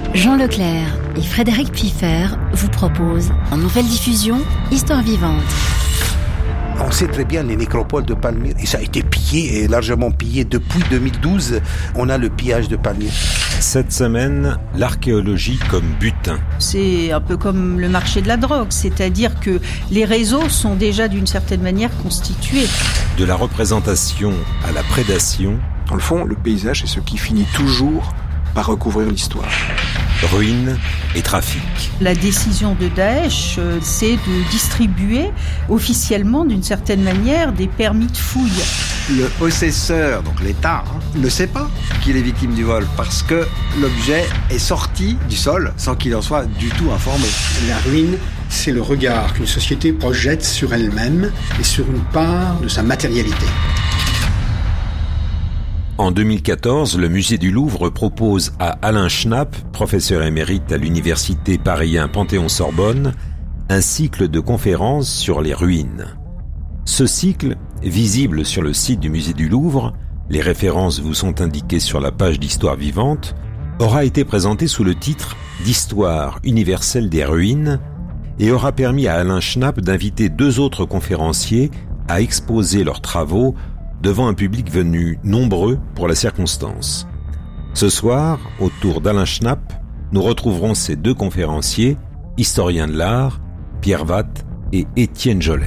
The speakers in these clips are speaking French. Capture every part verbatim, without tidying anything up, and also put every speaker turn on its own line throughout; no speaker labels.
Jean Leclerc et Frédéric Piffer vous proposent en nouvelle diffusion Histoire vivante.
On sait très bien les nécropoles de Palmyre, et ça a été pillé, et largement pillé depuis deux mille douze. On a le pillage de Palmyre.
Cette semaine, l'archéologie comme butin.
C'est un peu comme le marché de la drogue, c'est-à-dire que les réseaux sont déjà d'une certaine manière constitués.
De la représentation à la prédation.
Dans le fond, le paysage, c'est ce qui finit toujours par recouvrir l'histoire.
Ruines et trafic.
La décision de Daesh, c'est de distribuer officiellement, d'une certaine manière, des permis de fouille.
Le possesseur, donc l'État, hein, ne sait pas qu'il est victime du vol parce que l'objet est sorti du sol sans qu'il en soit du tout informé.
La ruine, c'est le regard qu'une société projette sur elle-même et sur une part de sa matérialité.
En deux mille quatorze, le musée du Louvre propose à Alain Schnapp, professeur émérite à l'université Paris un Panthéon-Sorbonne, un cycle de conférences sur les ruines. Ce cycle, visible sur le site du musée du Louvre, les références vous sont indiquées sur la page d'Histoire vivante, aura été présenté sous le titre d'Histoire universelle des ruines et aura permis à Alain Schnapp d'inviter deux autres conférenciers à exposer leurs travaux devant un public venu nombreux pour la circonstance. Ce soir, autour d'Alain Schnapp, nous retrouverons ces deux conférenciers, historiens de l'art, Pierre Watt et Étienne Jolet.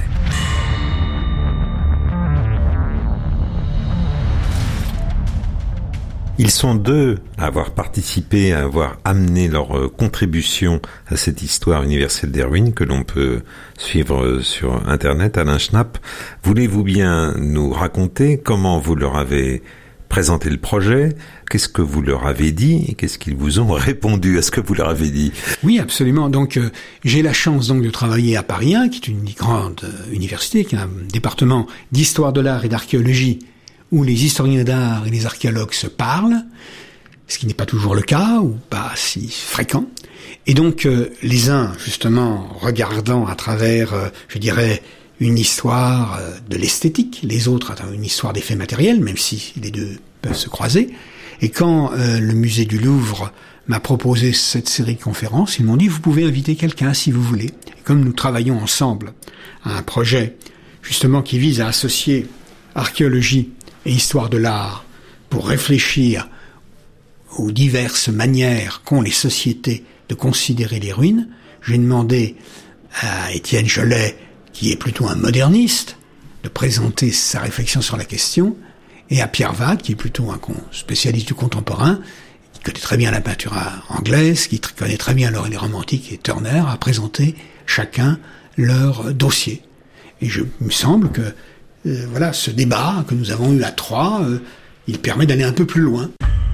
Ils sont deux à avoir participé, à avoir amené leur contribution à cette histoire universelle des ruines que l'on peut suivre sur Internet. Alain Schnapp, voulez-vous bien nous raconter comment vous leur avez présenté le projet? Qu'est-ce que vous leur avez dit et qu'est-ce qu'ils vous ont répondu à ce que vous leur avez dit?
Oui, absolument. Donc, euh, j'ai la chance donc de travailler à Paris un, qui est une grande euh, université, qui a un département d'histoire de l'art et d'archéologie où les historiens d'art et les archéologues se parlent, ce qui n'est pas toujours le cas, ou pas si fréquent. Et donc, euh, les uns, justement, regardant à travers, euh, je dirais, une histoire euh, de l'esthétique, les autres à travers une histoire des faits matériels, même si les deux peuvent se croiser. Et quand euh, le musée du Louvre m'a proposé cette série de conférences, ils m'ont dit, vous pouvez inviter quelqu'un si vous voulez. Et comme nous travaillons ensemble à un projet, justement, qui vise à associer archéologie et histoire de l'art pour réfléchir aux diverses manières qu'ont les sociétés de considérer les ruines, j'ai demandé à Étienne Jolet, qui est plutôt un moderniste, de présenter sa réflexion sur la question, et à Pierre Watt, qui est plutôt un spécialiste du contemporain, qui connaît très bien la peinture anglaise, qui connaît très bien l'Aurélie romantique et Turner, à présenter chacun leur dossier. Et je, il me semble que Euh, voilà, ce débat que nous avons eu à trois, euh, il permet d'aller un peu plus loin.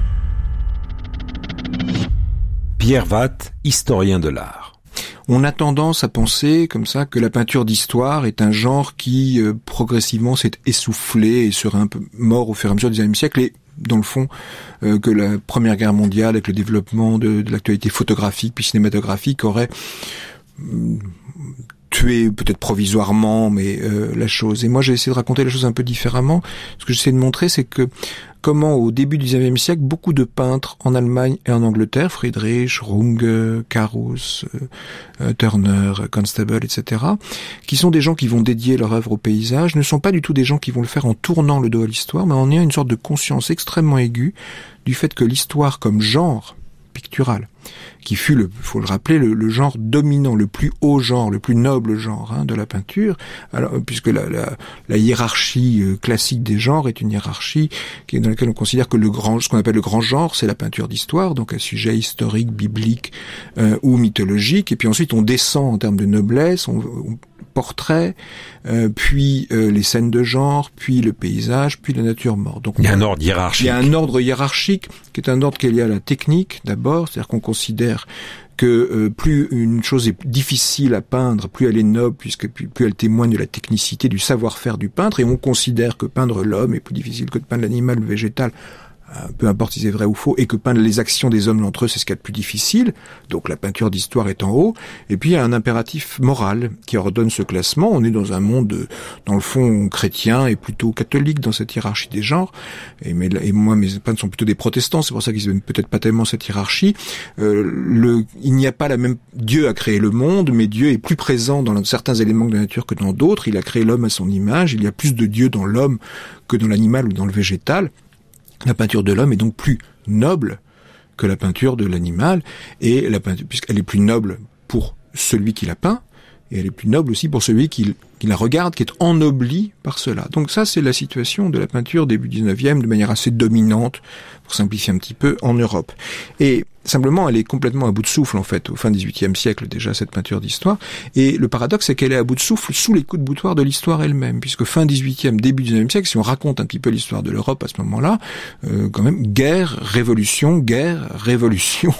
Pierre Watt, historien de l'art.
On a tendance à penser comme ça que la peinture d'histoire est un genre qui euh, progressivement s'est essoufflé et serait un peu mort au fur et à mesure du dix-neuvième siècle, et dans le fond euh, que la Première Guerre mondiale, avec le développement de, de l'actualité photographique puis cinématographique, aurait euh, tuer peut-être provisoirement, mais euh, la chose. Et moi, j'ai essayé de raconter la chose un peu différemment. Ce que j'essaie de montrer, c'est que comment, au début du dix-neuvième siècle, beaucoup de peintres en Allemagne et en Angleterre, Friedrich, Runge, Carus, euh, Turner, Constable, et cetera, qui sont des gens qui vont dédier leur œuvre au paysage, ne sont pas du tout des gens qui vont le faire en tournant le dos à l'histoire, mais en ayant une sorte de conscience extrêmement aiguë du fait que l'histoire comme genre pictural, qui fut, le, faut le rappeler, le, le genre dominant, le plus haut genre, le plus noble genre hein, de la peinture, alors, puisque la, la, la hiérarchie euh, classique des genres est une hiérarchie qui est dans laquelle on considère que le grand, ce qu'on appelle le grand genre, c'est la peinture d'histoire, donc un sujet historique, biblique euh, ou mythologique, et puis ensuite on descend en termes de noblesse, on, on portrait, euh, puis euh, les scènes de genre, puis le paysage, puis la nature morte. Donc
il y a un ordre hiérarchique.
Il y a un ordre hiérarchique qui est un ordre qui est lié à la technique d'abord, c'est-à-dire qu'on considère que euh, plus une chose est difficile à peindre, plus elle est noble, puisque plus, plus elle témoigne de la technicité, du savoir-faire du peintre, et on considère que peindre l'homme est plus difficile que de peindre l'animal, le végétal, peu importe si c'est vrai ou faux, et que peindre les actions des hommes entre eux, c'est ce qu'il y a de plus difficile. Donc la peinture d'histoire est en haut. Et puis il y a un impératif moral qui ordonne ce classement. On est dans un monde, dans le fond, chrétien et plutôt catholique dans cette hiérarchie des genres. Et, mais, et moi, mes peintres sont plutôt des protestants, c'est pour ça qu'ils n'aiment peut-être pas tellement cette hiérarchie. Euh, le, il n'y a pas la même... Dieu a créé le monde, mais Dieu est plus présent dans certains éléments de la nature que dans d'autres. Il a créé l'homme à son image. Il y a plus de Dieu dans l'homme que dans l'animal ou dans le végétal. La peinture de l'homme est donc plus noble que la peinture de l'animal, et la peinture, puisqu'elle est plus noble pour celui qui la peint, et elle est plus noble aussi pour celui qui, qui la regarde, qui est ennobli par cela. Donc ça, c'est la situation de la peinture début dix-neuvième, de manière assez dominante, pour simplifier un petit peu, en Europe. Et simplement, elle est complètement à bout de souffle, en fait, au fin dix-huitième siècle, déjà, cette peinture d'histoire. Et le paradoxe, c'est qu'elle est à bout de souffle sous les coups de boutoir de l'histoire elle-même, puisque fin dix-huitième, début dix-neuvième siècle, si on raconte un petit peu l'histoire de l'Europe à ce moment-là, euh, quand même, guerre, révolution, guerre, révolution,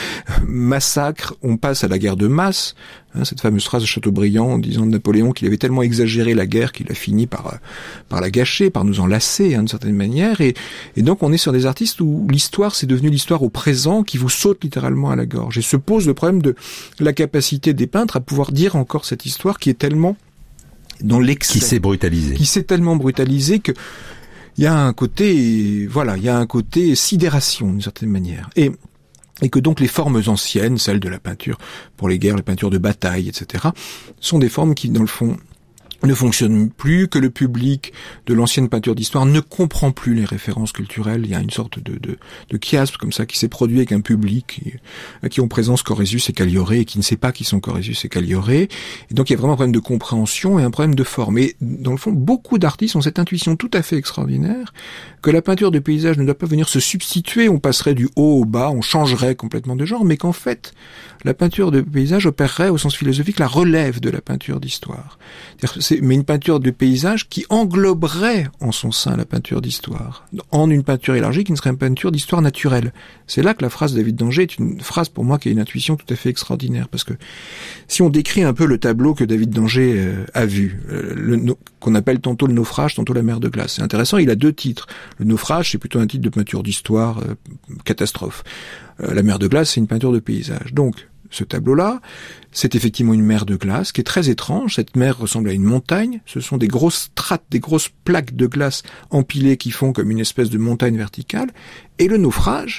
massacre, on passe à la guerre de masse, hein, cette fameuse phrase de Chateaubriand en disant de Napoléon qu'il avait tellement exagéré la guerre qu'il a fini par, par la gâcher, par nous enlacer, hein, d'une certaine manière, et, et donc on est sur des artistes où l'histoire, c'est devenu l'histoire au présent qui vous saute littéralement à la gorge. Et se pose le problème de la capacité des peintres à pouvoir dire encore cette histoire qui est tellement dans l'excès.
Qui s'est brutalisée.
Qui s'est tellement brutalisée que il y a un côté, voilà, il y a un côté sidération d'une certaine manière. Et et que donc les formes anciennes, celles de la peinture pour les guerres, les peintures de bataille, et cetera, sont des formes qui, dans le fond, ne fonctionne plus, que le public de l'ancienne peinture d'histoire ne comprend plus les références culturelles. Il y a une sorte de, de, de chiasme comme ça qui s'est produit avec un public qui, à qui on présente Corésus et Caglioré et qui ne sait pas qui sont Corésus et Caglioré. Et donc il y a vraiment un problème de compréhension et un problème de forme. Et dans le fond, beaucoup d'artistes ont cette intuition tout à fait extraordinaire que la peinture de paysage ne doit pas venir se substituer, on passerait du haut au bas, on changerait complètement de genre, mais qu'en fait, la peinture de paysage opérerait au sens philosophique la relève de la peinture d'histoire. C'est, mais une peinture de paysage qui engloberait en son sein la peinture d'histoire, en une peinture élargie qui ne serait une peinture d'histoire naturelle. C'est là que la phrase de David d'Angers est une phrase pour moi qui a une intuition tout à fait extraordinaire, parce que si on décrit un peu le tableau que David d'Angers euh, a vu, euh, le, no, qu'on appelle tantôt le naufrage, tantôt la mer de glace, c'est intéressant, il a deux titres. Le naufrage, c'est plutôt un titre de peinture d'histoire, euh, catastrophe. Euh, la mer de glace, c'est une peinture de paysage. Donc, ce tableau-là, c'est effectivement une mer de glace qui est très étrange. Cette mer ressemble à une montagne. Ce sont des grosses strates, des grosses plaques de glace empilées qui font comme une espèce de montagne verticale. Et le naufrage,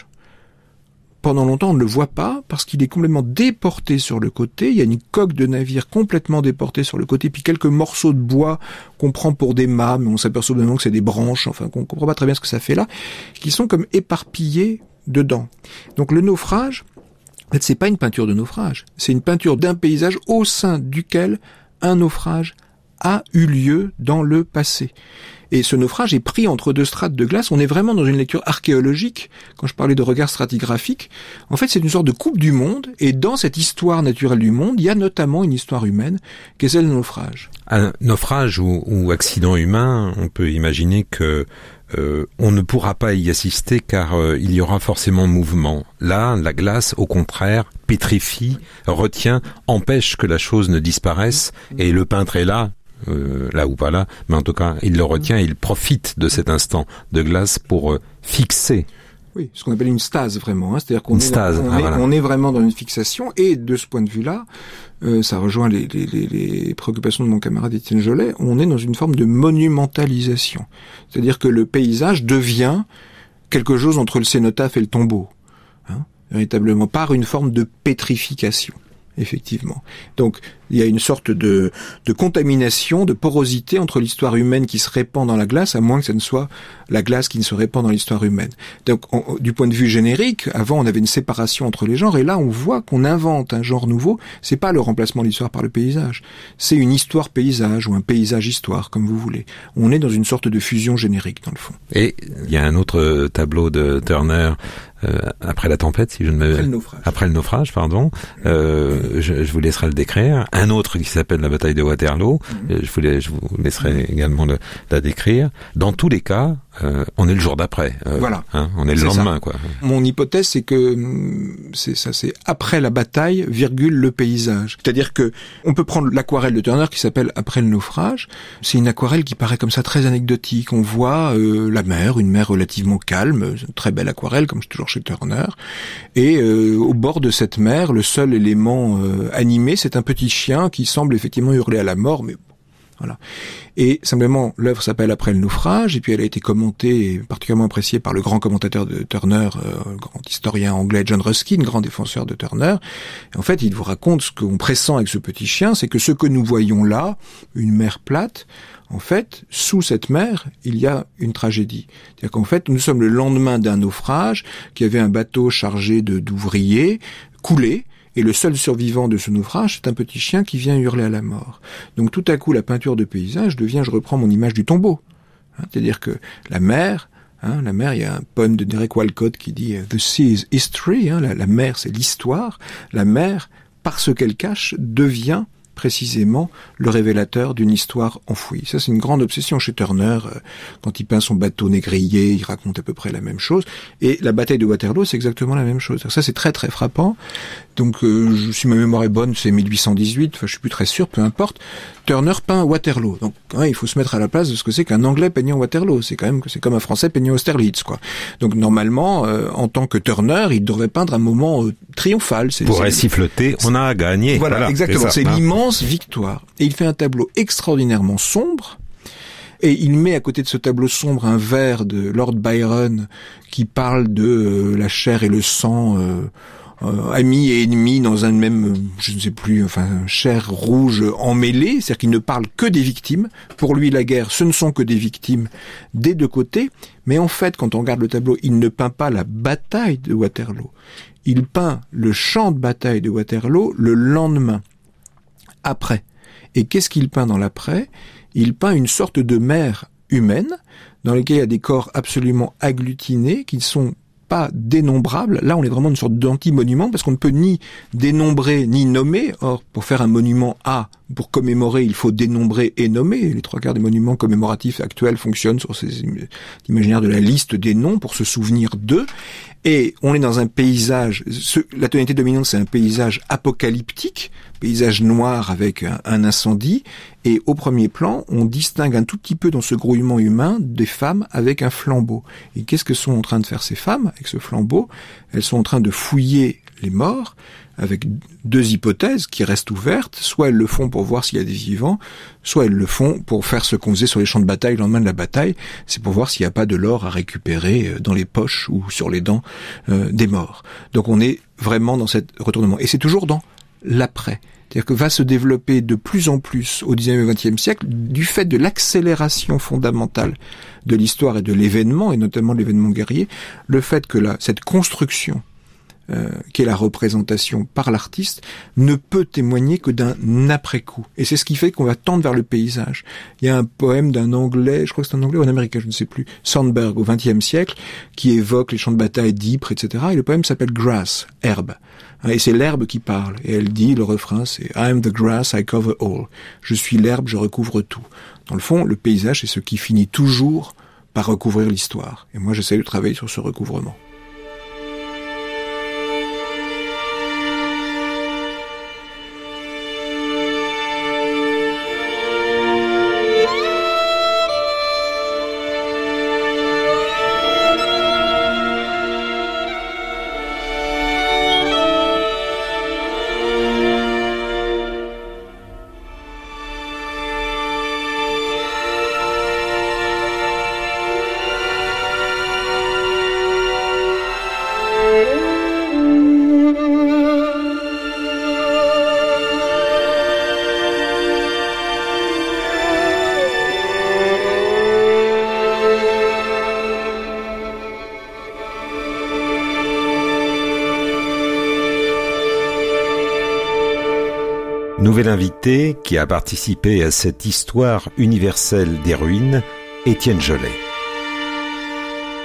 pendant longtemps, on ne le voit pas parce qu'il est complètement déporté sur le côté. Il y a une coque de navire complètement déportée sur le côté, puis quelques morceaux de bois qu'on prend pour des mâts, mais on s'aperçoit maintenant que c'est des branches, enfin, qu'on comprend pas très bien ce que ça fait là, qui sont comme éparpillés dedans. Donc le naufrage, en fait, c'est pas une peinture de naufrage, c'est une peinture d'un paysage au sein duquel un naufrage a eu lieu dans le passé. Et ce naufrage est pris entre deux strates de glace. On est vraiment dans une lecture archéologique. Quand je parlais de regard stratigraphique, en fait, c'est une sorte de coupe du monde. Et dans cette histoire naturelle du monde, il y a notamment une histoire humaine, qui est celle du naufrage.
Un naufrage ou, ou accident humain, on peut imaginer que euh, on ne pourra pas y assister car euh, il y aura forcément mouvement. Là, la glace, au contraire, pétrifie, retient, empêche que la chose ne disparaisse. Et le peintre est là. Euh, là ou pas là, mais en tout cas, il le retient, il profite de cet instant de glace pour euh, fixer.
Oui, ce qu'on appelle une stase vraiment, hein. C'est-à-dire qu'on est,
stase,
on,
ah,
est,
voilà.
on est vraiment dans une fixation, et de ce point de vue-là, euh, ça rejoint les, les, les, les préoccupations de mon camarade Étienne Jolet, on est dans une forme de monumentalisation. C'est-à-dire que le paysage devient quelque chose entre le cénotaphe et le tombeau, hein, véritablement, par une forme de pétrification. Effectivement. Donc, il y a une sorte de, de contamination, de porosité entre l'histoire humaine qui se répand dans la glace, à moins que ce ne soit la glace qui ne se répand dans l'histoire humaine. Donc, on, du point de vue générique, avant, on avait une séparation entre les genres, et là, on voit qu'on invente un genre nouveau. C'est pas le remplacement de l'histoire par le paysage. C'est une histoire-paysage, ou un paysage-histoire, comme vous voulez. On est dans une sorte de fusion générique, dans le fond.
Et il y a un autre tableau de Turner, euh, après la tempête, si je ne me...
Après le naufrage.
Après le naufrage, pardon. Euh, je, je vous laisserai le décrire. Un autre qui s'appelle la bataille de Waterloo. Mm-hmm. Je vous, je vous laisserai également le, la décrire. Dans tous les cas, euh, on est le jour d'après. Euh,
voilà.
Hein, on est le
c'est
lendemain,
ça.
quoi.
Mon hypothèse, c'est que c'est ça, c'est après la bataille, virgule, le paysage. C'est-à-dire que on peut prendre l'aquarelle de Turner qui s'appelle Après le naufrage. C'est une aquarelle qui paraît comme ça très anecdotique. On voit euh, la mer, une mer relativement calme, une très belle aquarelle, comme toujours chez Turner. Et euh, au bord de cette mer, le seul élément euh, animé, c'est un petit chien qui semble effectivement hurler à la mort, mais voilà. Et simplement, l'œuvre s'appelle Après le naufrage, et puis elle a été commentée et particulièrement appréciée par le grand commentateur de Turner, euh, le grand historien anglais John Ruskin, grand défenseur de Turner. Et en fait, il vous raconte ce qu'on pressent avec ce petit chien, c'est que ce que nous voyons là, une mer plate, en fait, sous cette mer, il y a une tragédie. C'est-à-dire qu'en fait, nous sommes le lendemain d'un naufrage, qui avait un bateau chargé de, d'ouvriers, coulé, et le seul survivant de ce naufrage, c'est un petit chien qui vient hurler à la mort. Donc tout à coup, la peinture de paysage devient, je reprends mon image du tombeau. Hein, c'est-à-dire que la mer, hein, la mer, il y a un poème de Derek Walcott qui dit « The sea is history hein, », la, la mer c'est l'histoire. La mer, parce qu'elle cache, devient précisément le révélateur d'une histoire enfouie. Ça, c'est une grande obsession chez Turner. Quand il peint son bateau négrier, il raconte à peu près la même chose. Et la bataille de Waterloo, c'est exactement la même chose. Ça, c'est très très frappant. Donc, euh, si ma mémoire est bonne, c'est mille huit cent dix-huit, enfin, je suis plus très sûr, peu importe. Turner peint Waterloo. Donc, ouais, il faut se mettre à la place de ce que c'est qu'un Anglais peignant Waterloo. C'est quand même que c'est comme un Français peignant Austerlitz, quoi. Donc, normalement, euh, en tant que Turner, il devrait peindre un moment euh, triomphal. C'est,
Pourrait
c'est...
siffloter, on a gagné.
Voilà,
voilà
exactement.
C'est, ça,
c'est
hein.
l'immense victoire. Et il fait un tableau extraordinairement sombre. Et il met à côté de ce tableau sombre un vers de Lord Byron qui parle de euh, la chair et le sang, euh, euh, amis et ennemis dans un même, je ne sais plus, enfin, chair rouge emmêlée. C'est-à-dire qu'il ne parle que des victimes. Pour lui, la guerre, ce ne sont que des victimes des deux côtés. Mais en fait, quand on regarde le tableau, il ne peint pas la bataille de Waterloo. Il peint le champ de bataille de Waterloo le lendemain, après. Et qu'est-ce qu'il peint dans l'après ? Il peint une sorte de mer humaine dans laquelle il y a des corps absolument agglutinés qui ne sont pas dénombrables. Là, on est vraiment une sorte d'anti-monument parce qu'on ne peut ni dénombrer ni nommer. Or, pour faire un monument à, pour commémorer, il faut dénombrer et nommer. Les trois quarts des monuments commémoratifs actuels fonctionnent sur ces imaginaires de la liste des noms pour se souvenir d'eux. Et on est dans un paysage, ce, la tonalité dominante, c'est un paysage apocalyptique, paysage noir avec un, un incendie, et au premier plan, on distingue un tout petit peu dans ce grouillement humain des femmes avec un flambeau. Et qu'est-ce que sont en train de faire ces femmes avec ce flambeau ? Elles sont en train de fouiller les morts, avec deux hypothèses qui restent ouvertes. Soit elles le font pour voir s'il y a des vivants, soit elles le font pour faire ce qu'on faisait sur les champs de bataille le lendemain de la bataille, c'est pour voir s'il n'y a pas de l'or à récupérer dans les poches ou sur les dents euh, des morts. Donc on est vraiment dans cet retournement. Et c'est toujours dans l'après. C'est-à-dire que va se développer de plus en plus au dix-neuvième et vingtième siècle, du fait de l'accélération fondamentale de l'histoire et de l'événement, et notamment de l'événement guerrier, le fait que là, cette construction Euh, qui est la représentation par l'artiste, ne peut témoigner que d'un après-coup. Et c'est ce qui fait qu'on va tendre vers le paysage. Il y a un poème d'un Anglais, je crois que c'est un Anglais ou un Américain, je ne sais plus, Sandberg, au vingtième siècle, qui évoque les champs de bataille d'Ypres, et cetera. Et le poème s'appelle Grass, herbe. Et c'est l'herbe qui parle. Et elle dit, le refrain, c'est « I am the grass, I cover all ». Je suis l'herbe, je recouvre tout. Dans le fond, le paysage, c'est ce qui finit toujours par recouvrir l'histoire. Et moi, j'essaie de travailler sur ce recouvrement.
Nouvel invité qui a participé à cette histoire universelle des ruines, Étienne Jolet.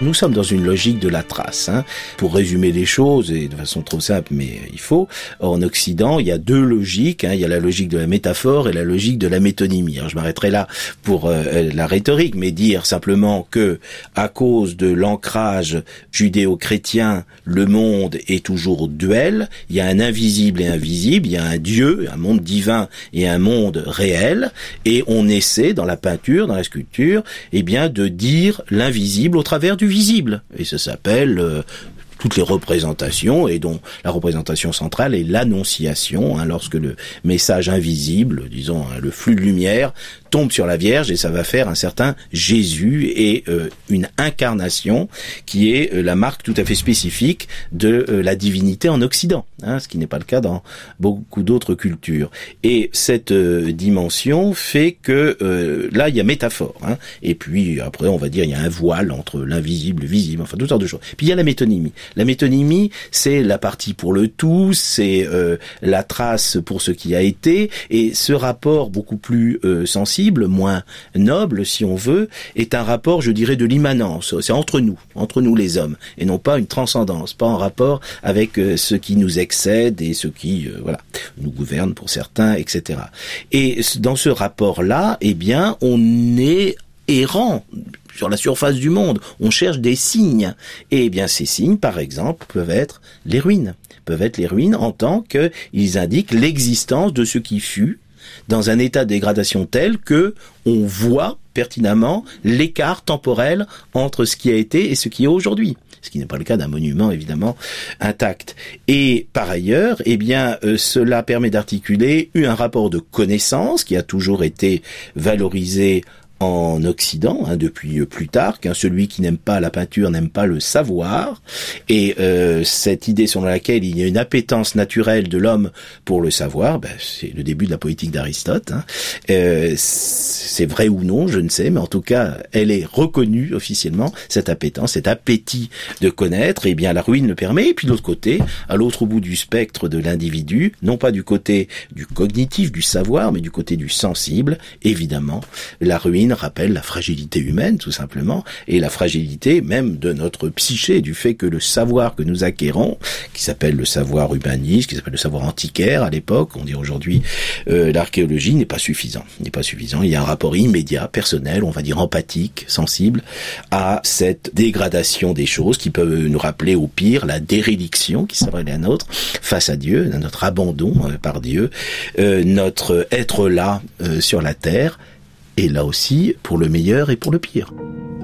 Nous sommes dans une logique de la trace. Hein. Pour résumer les choses, et de façon trop simple, mais il faut, en Occident, il y a deux logiques. Hein. Il y a la logique de la métaphore et la logique de la métonymie. Alors, je m'arrêterai là pour euh, la rhétorique, mais dire simplement que, à cause de l'ancrage judéo-chrétien, le monde est toujours duel. Il y a un invisible et un visible. Il y a un Dieu, un monde divin et un monde réel. Et on essaie, dans la peinture, dans la sculpture, eh bien, de dire l'invisible au travers du visible. Et ça s'appelle euh, toutes les représentations, et dont la représentation centrale est l'annonciation, hein, lorsque le message invisible, disons hein, le flux de lumière, tombe sur la Vierge, et ça va faire un certain Jésus et euh, une incarnation qui est euh, la marque tout à fait spécifique de euh, la divinité en Occident, hein, ce qui n'est pas le cas dans beaucoup d'autres cultures. Et cette euh, dimension fait que euh, là il y a métaphore, hein, et puis après on va dire il y a un voile entre l'invisible, le visible, enfin toutes sortes de choses. Puis il y a la métonymie. La métonymie, c'est la partie pour le tout, c'est euh, la trace pour ce qui a été, et ce rapport beaucoup plus euh, sensible, moins noble, si on veut, est un rapport, je dirais, de l'immanence. C'est entre nous, entre nous les hommes, et non pas une transcendance, pas en rapport avec euh, ce qui nous excède et ce qui, euh, voilà, nous gouverne pour certains, et cetera. Et dans ce rapport-là, eh bien, on est errant sur la surface du monde. On cherche des signes. Et eh bien, ces signes, par exemple, peuvent être les ruines. Peuvent être les ruines en tant qu'ils indiquent l'existence de ce qui fut, dans un état de dégradation tel que on voit pertinemment l'écart temporel entre ce qui a été et ce qui est aujourd'hui. Ce qui n'est pas le cas d'un monument, évidemment, intact. Et par ailleurs, eh bien, euh, cela permet d'articuler un rapport de connaissance qui a toujours été valorisé en Occident, hein, depuis Plutarque, hein, celui qui n'aime pas la peinture n'aime pas le savoir, et euh, cette idée selon laquelle il y a une appétence naturelle de l'homme pour le savoir, ben, c'est le début de la poétique d'Aristote. Hein. Euh, c'est vrai ou non, je ne sais, mais en tout cas, elle est reconnue officiellement, cette appétence, cet appétit de connaître, et bien la ruine le permet, et puis de l'autre côté, à l'autre bout du spectre de l'individu, non pas du côté du cognitif, du savoir, mais du côté du sensible, évidemment, la ruine rappelle la fragilité humaine, tout simplement, et la fragilité même de notre psyché, du fait que le savoir que nous acquérons, qui s'appelle le savoir humaniste, qui s'appelle le savoir antiquaire à l'époque, on dit aujourd'hui euh, l'archéologie, n'est pas suffisant. N'est pas suffisant. Il y a un rapport immédiat, personnel, on va dire empathique, sensible, à cette dégradation des choses qui peuvent nous rappeler au pire la déréliction qui serait la nôtre face à Dieu, notre abandon euh, par Dieu, euh, notre être là euh, sur la terre, et là aussi, pour le meilleur et pour le pire.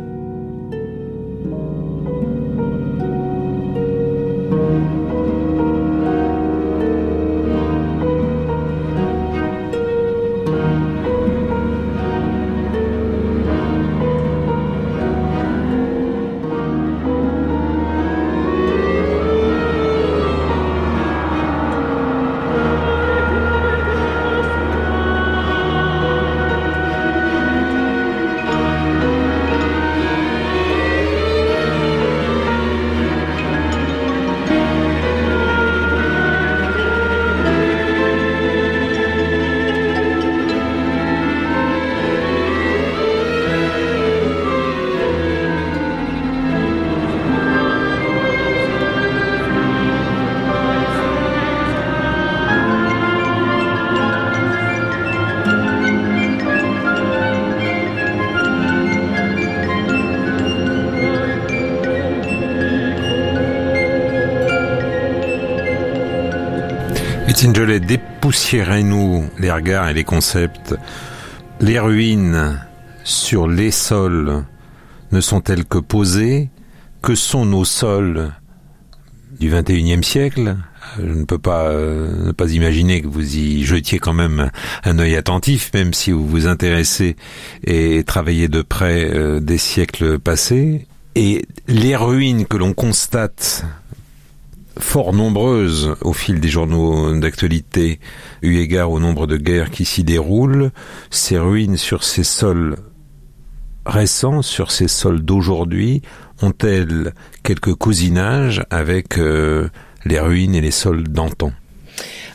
Étienne Jolet, dépoussiérez-nous les regards et les concepts. Les ruines sur les sols ne sont-elles que posées? Que sont nos sols du vingt et unième siècle? Je ne peux pas euh, ne pas imaginer que vous y jetiez quand même un œil attentif, même si vous vous intéressez et travaillez de près euh, des siècles passés. Et les ruines que l'on constate, fort nombreuses au fil des journaux d'actualité, eu égard au nombre de guerres qui s'y déroulent, ces ruines sur ces sols récents, sur ces sols d'aujourd'hui, ont-elles quelques cousinages avec euh, les ruines et les sols d'antan ?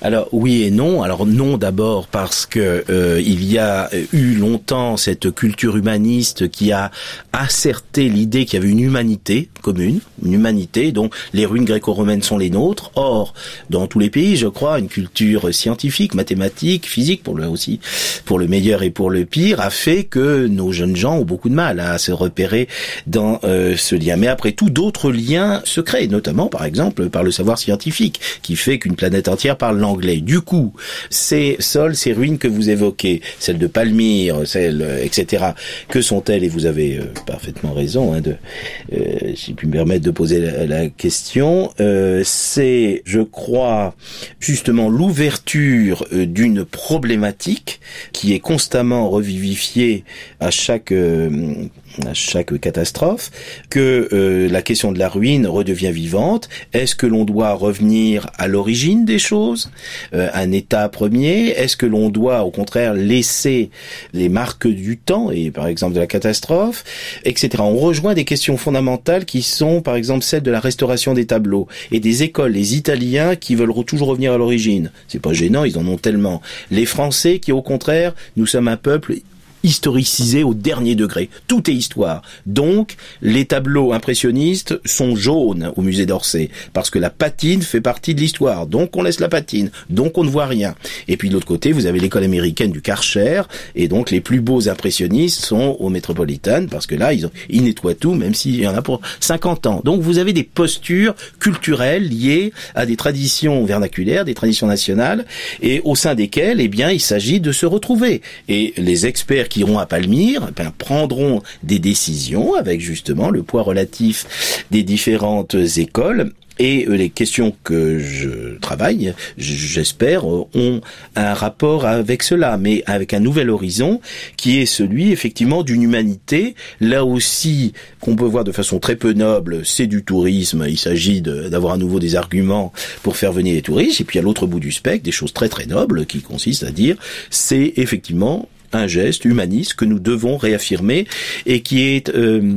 Alors oui et non. Alors non d'abord parce que euh, il y a eu longtemps cette culture humaniste qui a asserté l'idée qu'il y avait une humanité commune, une humanité dont les ruines gréco-romaines sont les nôtres. Or, dans tous les pays, je crois, une culture scientifique, mathématique, physique, pour le aussi, pour le meilleur et pour le pire, a fait que nos jeunes gens ont beaucoup de mal à se repérer dans euh, ce lien. Mais après tout, d'autres liens se créent, notamment, par exemple, par le savoir scientifique, qui fait qu'une planète entière parle l'anglais. Du coup, ces sols, ces ruines que vous évoquez, celles de Palmyre, celles, et cetera, que sont-elles? Et vous avez euh, parfaitement raison, hein, de, euh, si je puis me permettre de poser la, la question. Euh, c'est, je crois, justement l'ouverture euh, d'une problématique qui est constamment revivifiée à chaque euh, à chaque catastrophe, que euh, la question de la ruine redevient vivante. Est-ce que l'on doit revenir à l'origine des choses, euh, un état premier? Est-ce que l'on doit, au contraire, laisser les marques du temps, et par exemple de la catastrophe, et cetera. On rejoint des questions fondamentales qui sont, par exemple, celles de la restauration des tableaux, et des écoles, les Italiens qui veulent re- toujours revenir à l'origine. C'est pas gênant, ils en ont tellement. Les Français qui, au contraire, nous sommes un peuple historicisé au dernier degré. Tout est histoire. Donc, les tableaux impressionnistes sont jaunes au musée d'Orsay, parce que la patine fait partie de l'histoire. Donc, on laisse la patine. Donc, on ne voit rien. Et puis, de l'autre côté, vous avez l'école américaine du Karcher, et donc, les plus beaux impressionnistes sont au Metropolitan, parce que là, ils, ont, ils nettoient tout, même s'il y en a pour cinquante ans. Donc, vous avez des postures culturelles liées à des traditions vernaculaires, des traditions nationales, et au sein desquelles, eh bien, il s'agit de se retrouver. Et les experts qui iront à Palmyre, eh bien, prendront des décisions avec justement le poids relatif des différentes écoles. Et les questions que je travaille, j'espère, ont un rapport avec cela, mais avec un nouvel horizon qui est celui, effectivement, d'une humanité. Là aussi, qu'on peut voir de façon très peu noble, c'est du tourisme. Il s'agit de, d'avoir à nouveau des arguments pour faire venir les touristes. Et puis, à l'autre bout du spectre, des choses très très nobles qui consistent à dire, c'est effectivement un geste humaniste que nous devons réaffirmer et qui est euh,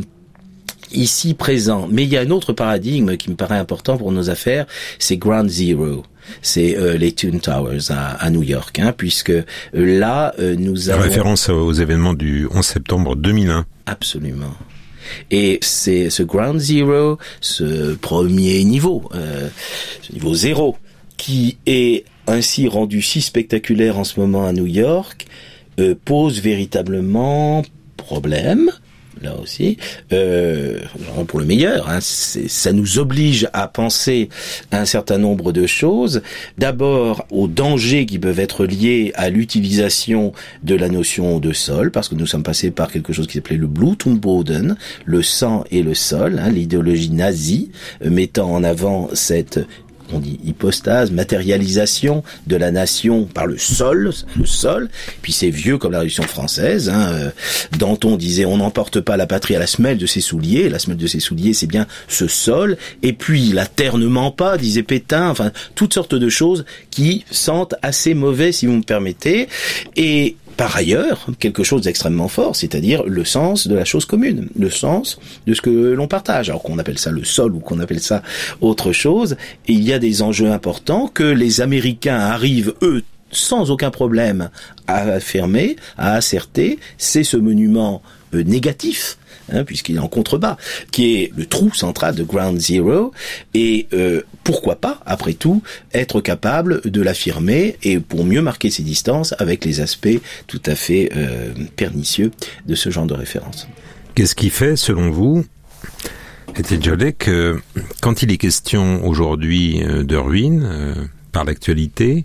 ici présent. Mais il y a un autre paradigme qui me paraît important pour nos affaires, c'est Ground Zero. C'est euh, les Twin Towers à, à New York, hein, puisque euh, là, euh, nous avons...
La référence aux événements du onze septembre deux mille un.
Absolument. Et c'est ce Ground Zero, ce premier niveau, euh, ce niveau zéro, qui est ainsi rendu si spectaculaire en ce moment à New York, Euh, pose véritablement problème, là aussi, euh, pour le meilleur, hein, c'est, ça nous oblige à penser à un certain nombre de choses. D'abord, aux dangers qui peuvent être liés à l'utilisation de la notion de sol, parce que nous sommes passés par quelque chose qui s'appelait le Blut und Boden, le sang et le sol, hein, l'idéologie nazie, euh, mettant en avant cette on dit hypostase, matérialisation de la nation par le sol, le sol. Puis c'est vieux comme la Révolution française. Hein. Danton disait on n'emporte pas la patrie à la semelle de ses souliers. La semelle de ses souliers, c'est bien ce sol. Et puis la terre ne ment pas, disait Pétain. Enfin, toutes sortes de choses qui sentent assez mauvais, si vous me permettez. Et par ailleurs, quelque chose d'extrêmement fort, c'est-à-dire le sens de la chose commune, le sens de ce que l'on partage. Alors qu'on appelle ça le sol ou qu'on appelle ça autre chose, et il y a des enjeux importants que les Américains arrivent, eux, sans aucun problème, à affirmer, à asserter. C'est ce monument euh, négatif, hein, puisqu'il est en contrebas, qui est le trou central de Ground Zero, et euh, pourquoi pas, après tout, être capable de l'affirmer, et pour mieux marquer ses distances avec les aspects tout à fait euh, pernicieux de ce genre de référence.
Qu'est-ce qui fait, selon vous, Étienne Jolet, que quand il est question aujourd'hui de ruines, euh, par l'actualité,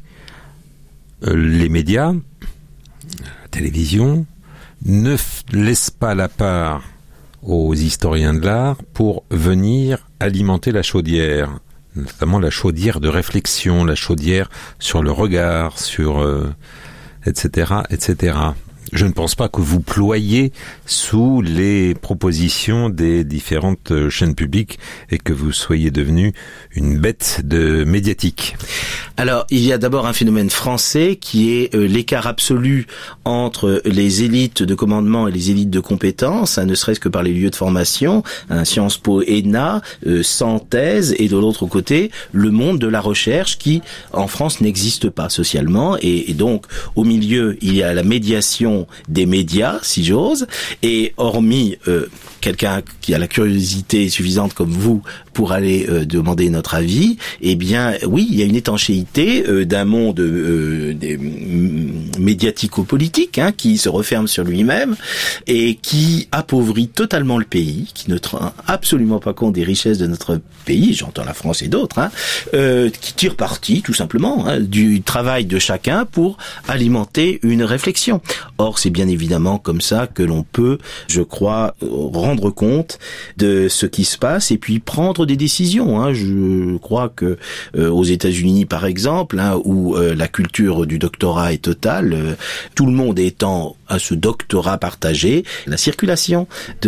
euh, les médias, la télévision, ne f- laissent pas la part aux historiens de l'art pour venir alimenter la chaudière, notamment la chaudière de réflexion, la chaudière sur le regard, sur euh, et cetera, et cetera. je ne pense pas que vous ployiez sous les propositions des différentes chaînes publiques et que vous soyez devenu une bête de médiatique.
Alors, il y a d'abord un phénomène français qui est euh, l'écart absolu entre les élites de commandement et les élites de compétences, hein, ne serait-ce que par les lieux de formation, hein, Sciences Po, E N A, euh, sans thèse, et de l'autre côté, le monde de la recherche qui, en France, n'existe pas socialement, et, et donc, au milieu, il y a la médiation des médias, si j'ose, et hormis euh, quelqu'un qui a la curiosité suffisante comme vous pour aller euh, demander notre avis, eh bien, oui, il y a une étanchéité euh, d'un monde euh, des, médiatico-politique hein, qui se referme sur lui-même et qui appauvrit totalement le pays, qui ne tient absolument pas compte des richesses de notre pays, j'entends la France et d'autres, hein, euh, qui tire parti, tout simplement, hein, du travail de chacun pour alimenter une réflexion. Or, c'est bien évidemment comme ça que l'on peut, je crois, rendre compte de ce qui se passe et puis prendre des décisions. Hein. Je crois que euh, aux États-Unis, par exemple, hein, où euh, la culture du doctorat est totale, euh, tout le monde étant à ce doctorat partagé, la circulation de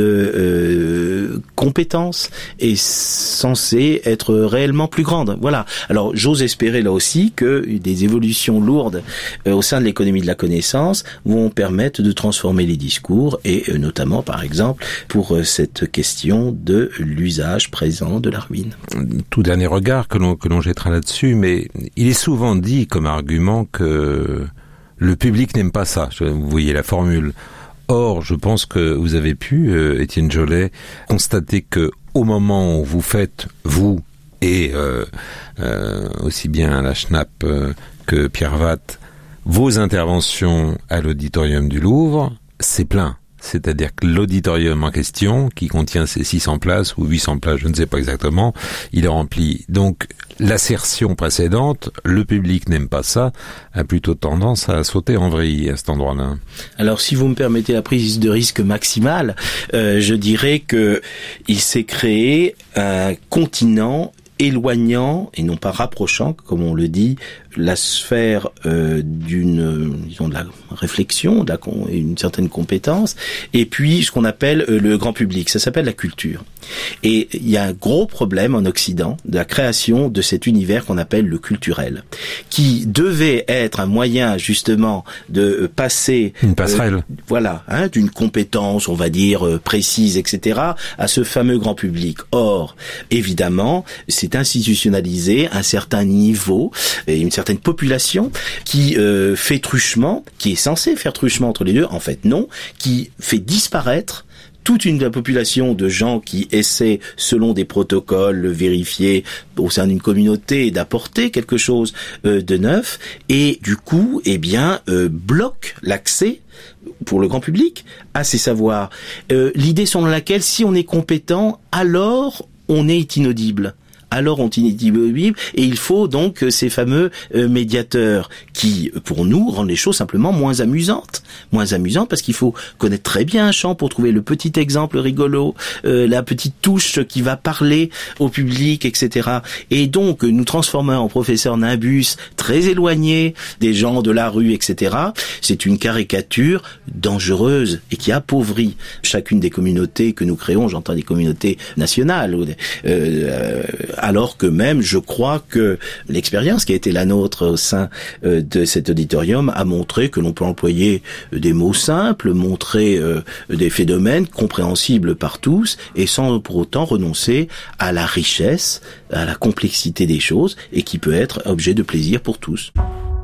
euh, compétences est censée être réellement plus grande. Voilà. Alors, j'ose espérer là aussi que des évolutions lourdes euh, au sein de l'économie de la connaissance vont permettre de transformer les discours et euh, notamment, par exemple, pour euh, cette question de l'usage présent de la ruine.
Tout dernier regard que l'on que l'on jettera là-dessus, mais il est souvent dit comme argument que le public n'aime pas ça. Vous voyez la formule. Or, je pense que vous avez pu, euh, Étienne Jolet, constater que au moment où vous faites, vous et euh, euh, aussi bien la Schnapp euh, que Pierre Watt, vos interventions à l'auditorium du Louvre, c'est plein. C'est-à-dire que l'auditorium en question, qui contient ces six cents places ou huit cents places, je ne sais pas exactement, il est rempli. Donc, l'assertion précédente, le public n'aime pas ça, a plutôt tendance à sauter en vrille à cet endroit-là.
Alors, si vous me permettez la prise de risque maximale, euh, je dirais que il s'est créé un continent éloignant et non pas rapprochant, comme on le dit, la sphère euh, d'une, disons, de la réflexion, de la, une certaine compétence, et puis ce qu'on appelle euh, le grand public. Ça s'appelle la culture. Et il y a un gros problème en Occident de la création de cet univers qu'on appelle le culturel, qui devait être un moyen justement de passer
une passerelle,
euh, voilà, hein, d'une compétence, on va dire euh, précise, et cetera, à ce fameux grand public. Or, évidemment, c'est institutionnalisé un certain niveau et une certaine population qui euh, fait truchement, qui est censée faire truchement entre les deux, en fait non, qui fait disparaître toute une population de gens qui essaient, selon des protocoles vérifiés au sein d'une communauté, d'apporter quelque chose euh, de neuf, et du coup, eh bien, euh, bloque l'accès pour le grand public à ces savoirs. Euh, l'idée selon laquelle, si on est compétent, alors on est inaudible. Alors on est inaudible, et il faut donc ces fameux euh, médiateurs qui, pour nous, rendent les choses simplement moins amusantes. Moins amusantes parce qu'il faut connaître très bien un champ pour trouver le petit exemple rigolo, euh, la petite touche qui va parler au public, et cetera. Et donc, nous transformer en professeur Nimbus très éloigné des gens de la rue, et cetera. C'est une caricature dangereuse et qui appauvrit chacune des communautés que nous créons. J'entends des communautés nationales, euh, euh, alors que même, je crois que l'expérience qui a été la nôtre au sein euh, de cet auditorium a montré que l'on peut employer des mots simples, montrer euh, des phénomènes compréhensibles par tous, et sans pour autant renoncer à la richesse, à la complexité des choses, et qui peut être objet de plaisir pour tous.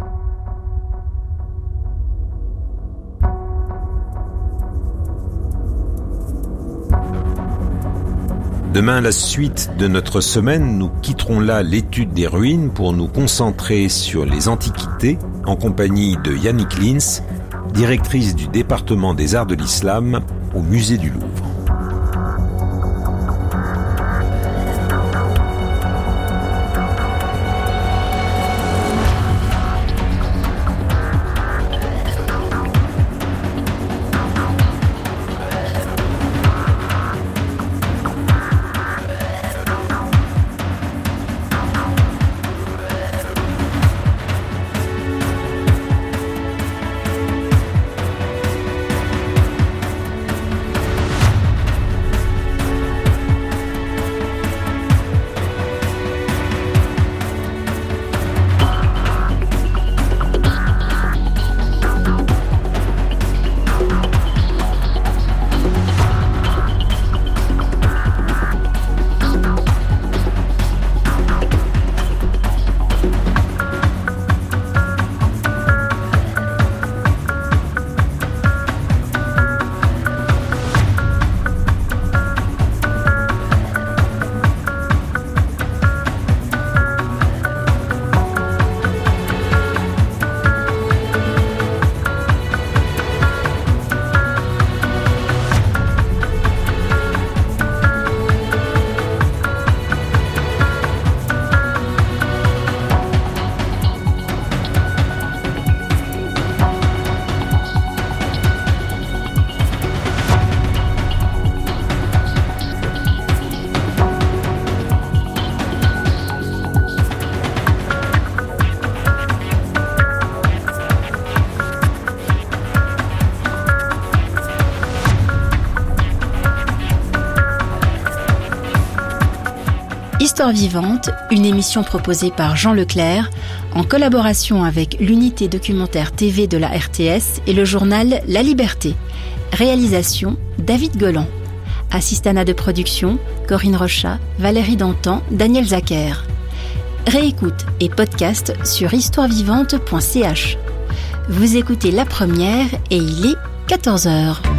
Demain, la suite de notre semaine, nous quitterons là l'étude des ruines pour nous concentrer sur les antiquités en compagnie de Yannick Lins, directrice du département des arts de l'islam au musée du Louvre.
Histoire vivante, une émission proposée par Jean Leclerc en collaboration avec l'unité documentaire T V de la R T S et le journal La Liberté. Réalisation David Golan. Assistanat de production Corinne Rochat, Valérie Dantan, Daniel Zacher. Réécoute et podcast sur histoirevivante point c h. Vous écoutez La Première et il est quatorze heures.